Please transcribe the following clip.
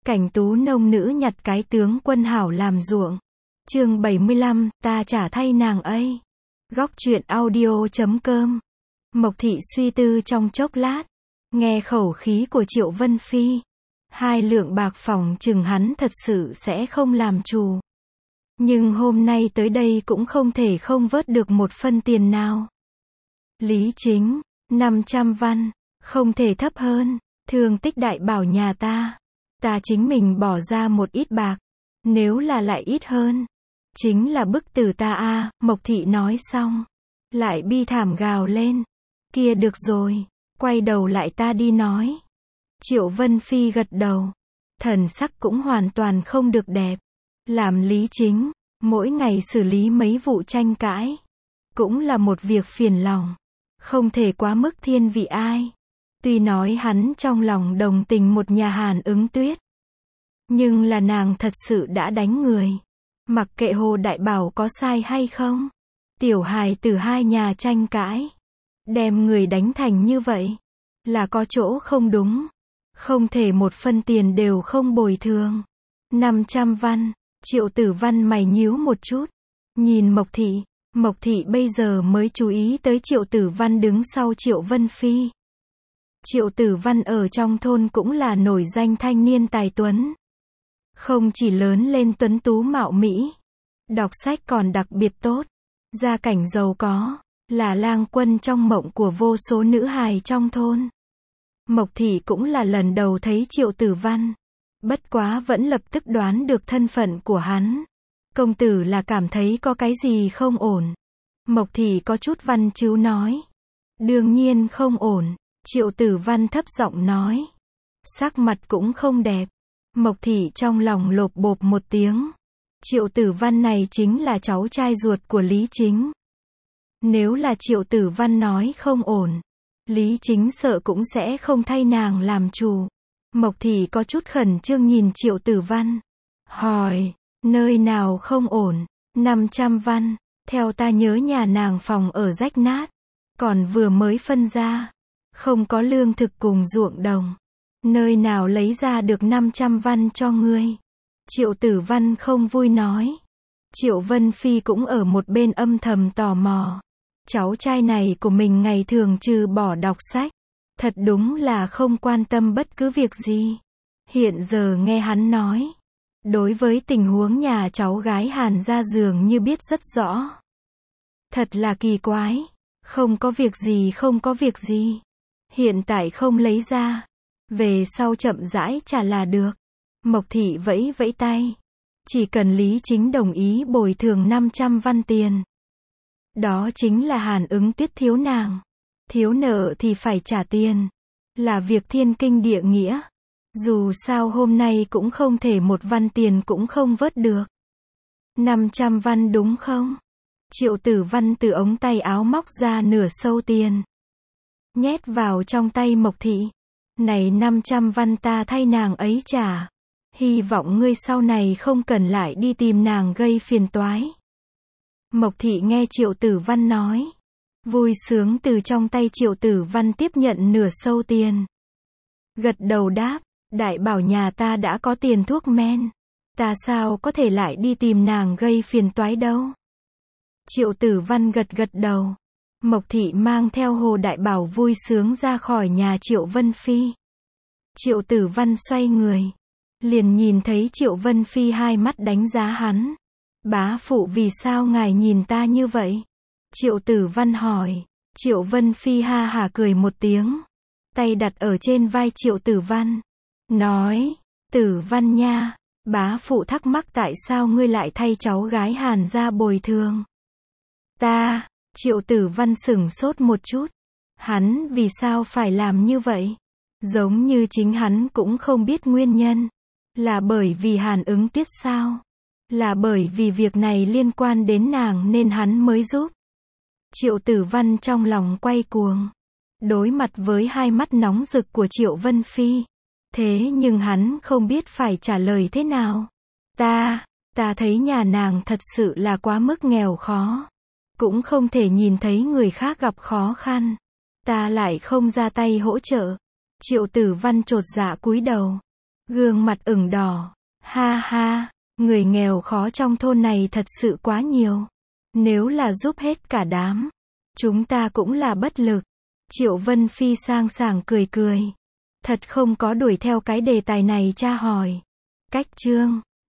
Cảnh tú nông nữ nhặt cái tướng quân hảo làm ruộng. Chương 75, ta trả thay nàng ấy. Góc truyện audio.com. Mộc thị suy tư trong chốc lát, nghe khẩu khí của Triệu Vân Phi. 2 lượng bạc phòng chừng hắn thật sự sẽ không làm chủ. Nhưng hôm nay tới đây cũng không thể không vớt được một phân tiền nào. Lý Chính, 500 văn, không thể thấp hơn. Thương tích đại bảo nhà ta chính mình bỏ ra một ít bạc, nếu là lại ít hơn, chính là bức tử ta a. Mộc thị nói xong, lại bi thảm gào lên, kia được rồi, quay đầu lại ta đi nói. Triệu Vân Phi gật đầu, thần sắc cũng hoàn toàn không được đẹp. Làm Lý Chính, mỗi ngày xử lý mấy vụ tranh cãi, cũng là một việc phiền lòng, không thể quá mức thiên vị ai. Tuy nói hắn trong lòng đồng tình một nhà Hàn Ứng Tuyết, nhưng là nàng thật sự đã đánh người. Mặc kệ Hồ Đại Bảo có sai hay không, tiểu hài từ 2 nhà tranh cãi, đem người đánh thành như vậy, là có chỗ không đúng. Không thể một phân tiền đều không bồi thường. 500 văn, Triệu Tử Văn mày nhíu một chút, nhìn Mộc thị bây giờ mới chú ý tới Triệu Tử Văn đứng sau Triệu Vân Phi. Triệu Tử Văn ở trong thôn cũng là nổi danh thanh niên tài tuấn. Không chỉ lớn lên tuấn tú mạo mỹ, đọc sách còn đặc biệt tốt, gia cảnh giàu có, là lang quân trong mộng của vô số nữ hài trong thôn. Mộc thị cũng là lần đầu thấy Triệu Tử Văn, bất quá vẫn lập tức đoán được thân phận của hắn. Công tử là cảm thấy có cái gì không ổn. Mộc thị có chút văn chíu nói. Đương nhiên không ổn. Triệu Tử Văn thấp giọng nói. Sắc mặt cũng không đẹp. Mộc thị trong lòng lộp bộp một tiếng. Triệu Tử Văn này chính là cháu trai ruột của Lý Chính. Nếu là Triệu Tử Văn nói không ổn, Lý Chính sợ cũng sẽ không thay nàng làm chủ. Mộc thị có chút khẩn trương nhìn Triệu Tử Văn, hỏi, nơi nào không ổn? 500 văn, theo ta nhớ nhà nàng phòng ở rách nát, còn vừa mới phân ra, không có lương thực cùng ruộng đồng, nơi nào lấy ra được 500 văn cho ngươi? Triệu Tử Văn không vui nói. Triệu Vân Phi cũng ở một bên âm thầm tò mò. Cháu trai này của mình ngày thường trừ bỏ đọc sách, thật đúng là không quan tâm bất cứ việc gì. Hiện giờ nghe hắn nói, đối với tình huống nhà cháu gái Hàn gia dường như biết rất rõ. Thật là kỳ quái, không có việc gì. Hiện tại không lấy ra, về sau chậm rãi trả là được. Mộc thị vẫy vẫy tay, chỉ cần Lý Chính đồng ý bồi thường 500 văn tiền. Đó chính là Hàn Ứng Tuyết thiếu nàng. Thiếu nợ thì phải trả tiền. Là việc thiên kinh địa nghĩa. Dù sao hôm nay cũng không thể một văn tiền cũng không vớt được. 500 văn đúng không? Triệu Tử Văn từ ống tay áo móc ra nửa sâu tiền, nhét vào trong tay Mộc thị. Này 500 văn ta thay nàng ấy trả. Hy vọng ngươi sau này không cần lại đi tìm nàng gây phiền toái. Mộc thị nghe Triệu Tử Văn nói, vui sướng từ trong tay Triệu Tử Văn tiếp nhận nửa sâu tiền. Gật đầu đáp, đại bảo nhà ta đã có tiền thuốc men, ta sao có thể lại đi tìm nàng gây phiền toái đâu. Triệu Tử Văn gật đầu. Mộc thị mang theo Hồ Đại Bảo vui sướng ra khỏi nhà Triệu Vân Phi. Triệu Tử Văn xoay người, liền nhìn thấy Triệu Vân Phi hai mắt đánh giá hắn. Bá phụ vì sao ngài nhìn ta như vậy? Triệu Tử Văn hỏi. Triệu Vân Phi ha hả cười một tiếng, tay đặt ở trên vai Triệu Tử Văn, nói, Tử Văn nha, bá phụ thắc mắc tại sao ngươi lại thay cháu gái Hàn gia bồi thường. Triệu Tử Văn sửng sốt một chút, hắn vì sao phải làm như vậy? Giống như chính hắn cũng không biết nguyên nhân. Là bởi vì Hàn Ứng Tuyết sao? Là bởi vì việc này liên quan đến nàng nên hắn mới giúp. Triệu Tử Văn trong lòng quay cuồng, đối mặt với hai mắt nóng rực của Triệu Vân Phi. Thế nhưng hắn không biết phải trả lời thế nào. Ta thấy nhà nàng thật sự là quá mức nghèo khó. Cũng không thể nhìn thấy người khác gặp khó khăn. Ta lại không ra tay hỗ trợ. Triệu Tử Văn chột dạ cúi đầu. Gương mặt ửng đỏ. Ha ha, người nghèo khó trong thôn này thật sự quá nhiều. Nếu là giúp hết cả đám, chúng ta cũng là bất lực. Triệu Vân Phi sang sảng cười cười. Thật không có đuổi theo cái đề tài này cha hỏi. Cách chương